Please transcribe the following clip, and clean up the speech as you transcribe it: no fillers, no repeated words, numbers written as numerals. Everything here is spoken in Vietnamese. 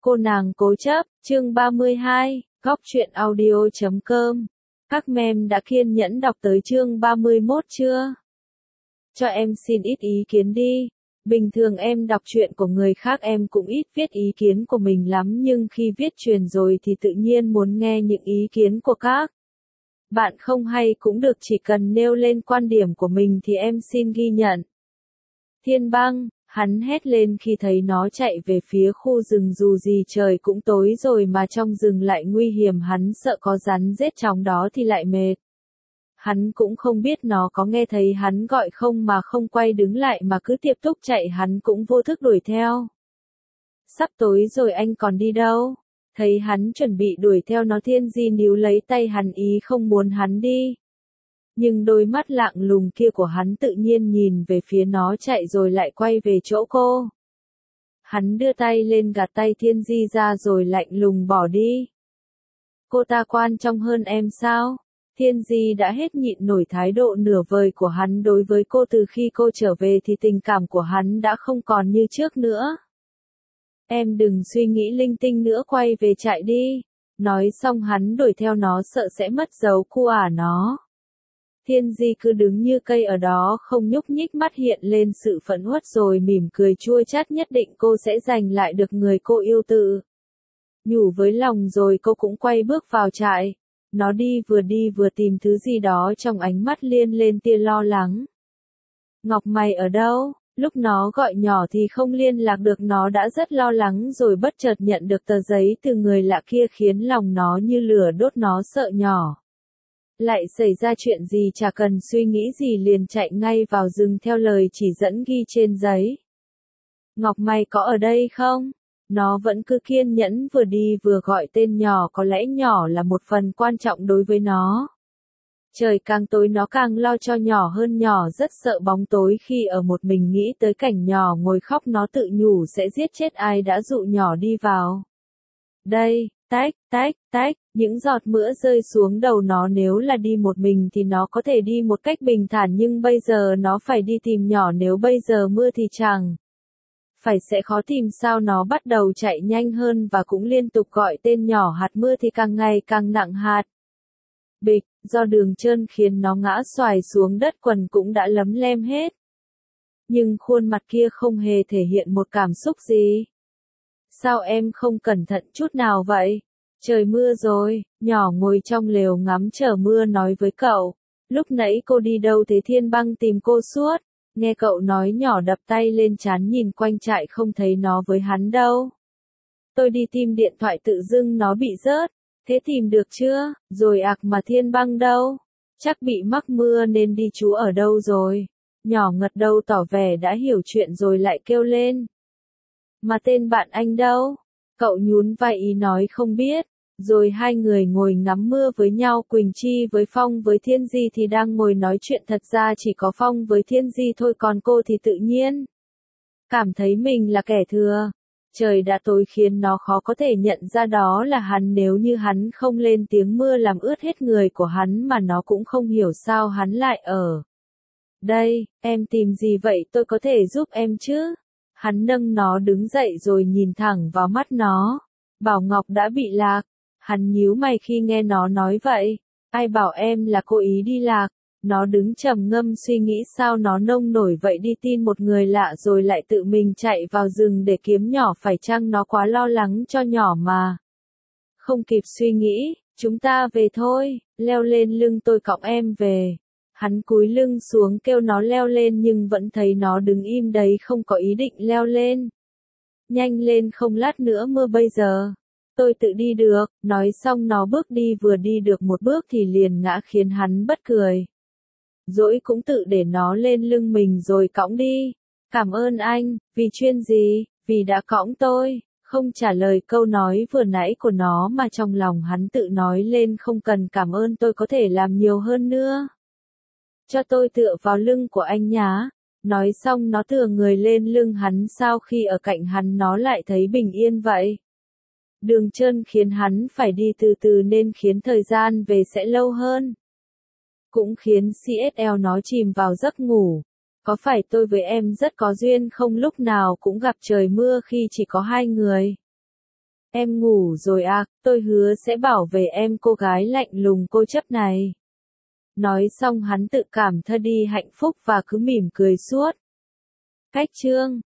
Cô nàng cố chấp, chương 32, góc truyện audio.com. Các mem đã kiên nhẫn đọc tới chương 31 chưa? Cho em xin ít ý kiến đi. Bình thường em đọc truyện của người khác em cũng ít viết ý kiến của mình lắm, nhưng khi viết truyền rồi thì tự nhiên muốn nghe những ý kiến của các bạn không hay cũng được, chỉ cần nêu lên quan điểm của mình thì em xin ghi nhận. Thiên Băng, hắn hét lên khi thấy nó chạy về phía khu rừng, dù gì trời cũng tối rồi mà trong rừng lại nguy hiểm, hắn sợ có rắn rết trong đó thì lại mệt. Hắn cũng không biết nó có nghe thấy hắn gọi không mà không quay đứng lại mà cứ tiếp tục chạy, hắn cũng vô thức đuổi theo. Sắp tối rồi anh còn đi đâu? Thấy hắn chuẩn bị đuổi theo nó, Thiên Di níu lấy tay hắn ý không muốn hắn đi. Nhưng đôi mắt lạng lùng kia của hắn tự nhiên nhìn về phía nó chạy rồi lại quay về chỗ cô. Hắn đưa tay lên gạt tay Thiên Di ra rồi lạnh lùng bỏ đi. Cô ta quan trọng hơn em sao? Thiên Di đã hết nhịn nổi thái độ nửa vời của hắn đối với cô. Từ khi cô trở về thì tình cảm của hắn đã không còn như trước nữa. Em đừng suy nghĩ linh tinh nữa, quay về chạy đi. Nói xong hắn đuổi theo nó, sợ sẽ mất dấu cu nó. Thiên Di cứ đứng như cây ở đó không nhúc nhích, mắt hiện lên sự phẫn uất rồi mỉm cười chua chát, nhất định cô sẽ giành lại được người cô yêu tự nhủ với lòng, rồi cô cũng quay bước vào trại. Nó đi vừa tìm thứ gì đó, trong ánh mắt liên lên tia lo lắng. Ngọc mày ở đâu? Lúc nó gọi nhỏ thì không liên lạc được, nó đã rất lo lắng rồi bất chợt nhận được tờ giấy từ người lạ kia khiến lòng nó như lửa đốt, nó sợ nhỏ lại xảy ra chuyện gì, chả cần suy nghĩ gì liền chạy ngay vào rừng theo lời chỉ dẫn ghi trên giấy. Ngọc mày có ở đây không? Nó vẫn cứ kiên nhẫn vừa đi vừa gọi tên nhỏ, có lẽ nhỏ là một phần quan trọng đối với nó. Trời càng tối nó càng lo cho nhỏ hơn, nhỏ rất sợ bóng tối khi ở một mình, nghĩ tới cảnh nhỏ ngồi khóc nó tự nhủ sẽ giết chết ai đã dụ nhỏ đi vào đây. Tách, tách, tách, những giọt mưa rơi xuống đầu nó, nếu là đi một mình thì nó có thể đi một cách bình thản, nhưng bây giờ nó phải đi tìm nhỏ, nếu bây giờ mưa thì chẳng phải sẽ khó tìm sao. Nó bắt đầu chạy nhanh hơn và cũng liên tục gọi tên nhỏ, hạt mưa thì càng ngày càng nặng hạt. Bịch, do đường trơn khiến nó ngã xoài xuống đất, quần cũng đã lấm lem hết. Nhưng khuôn mặt kia không hề thể hiện một cảm xúc gì. Sao em không cẩn thận chút nào vậy? Trời mưa rồi. Nhỏ ngồi trong lều ngắm chờ mưa nói với cậu. Lúc nãy cô đi đâu thế? Thiên Băng tìm cô suốt. Nghe cậu nói, nhỏ đập tay lên trán nhìn quanh trại không thấy nó với hắn đâu. Tôi đi tìm điện thoại tự dưng nó bị rớt. Thế tìm được chưa? Rồi mà Thiên Băng đâu? Chắc bị mắc mưa nên đi, chú ở đâu rồi? Nhỏ ngật đầu tỏ vẻ đã hiểu chuyện rồi lại kêu lên. Mà tên bạn anh đâu? Cậu nhún vai ý nói không biết. Rồi hai người ngồi ngắm mưa với nhau, Quỳnh Chi với Phong với Thiên Di thì đang ngồi nói chuyện, thật ra chỉ có Phong với Thiên Di thôi, còn cô thì tự nhiên cảm thấy mình là kẻ thừa. Trời đã tối khiến nó khó có thể nhận ra đó là hắn, nếu như hắn không lên tiếng mưa làm ướt hết người của hắn, mà nó cũng không hiểu sao hắn lại ở đây. Em tìm gì vậy, tôi có thể giúp em chứ? Hắn nâng nó đứng dậy rồi nhìn thẳng vào mắt nó. Bảo Ngọc đã bị lạc. Hắn nhíu mày khi nghe nó nói vậy. Ai bảo em là cố ý đi lạc? Nó đứng trầm ngâm suy nghĩ sao nó nông nổi vậy, đi tin một người lạ rồi lại tự mình chạy vào rừng để kiếm nhỏ, phải chăng nó quá lo lắng cho nhỏ mà không kịp suy nghĩ. Chúng ta về thôi, leo lên lưng tôi cõng em về. Hắn cúi lưng xuống kêu nó leo lên nhưng vẫn thấy nó đứng im đấy, không có ý định leo lên. Nhanh lên, không lát nữa mưa bây giờ. Tôi tự đi được. Nói xong nó bước đi, vừa đi được một bước thì liền ngã khiến hắn bất cười. Dỗi cũng tự để nó lên lưng mình rồi cõng đi. Cảm ơn anh. Vì chuyện gì? Vì đã cõng tôi. Không trả lời câu nói vừa nãy của nó mà trong lòng hắn tự nói lên, không cần cảm ơn, tôi có thể làm nhiều hơn nữa. Cho tôi tựa vào lưng của anh nhá. Nói xong nó tựa người lên lưng hắn, sau khi ở cạnh hắn nó lại thấy bình yên vậy. Đường trơn khiến hắn phải đi từ từ nên khiến thời gian về sẽ lâu hơn. Cũng khiến CSL nó chìm vào giấc ngủ. Có phải tôi với em rất có duyên không, lúc nào cũng gặp trời mưa khi chỉ có hai người? Em ngủ rồi à, tôi hứa sẽ bảo vệ em cô gái lạnh lùng cô chấp này. Nói xong hắn tự cảm thấy đi hạnh phúc và cứ mỉm cười suốt. Cách chương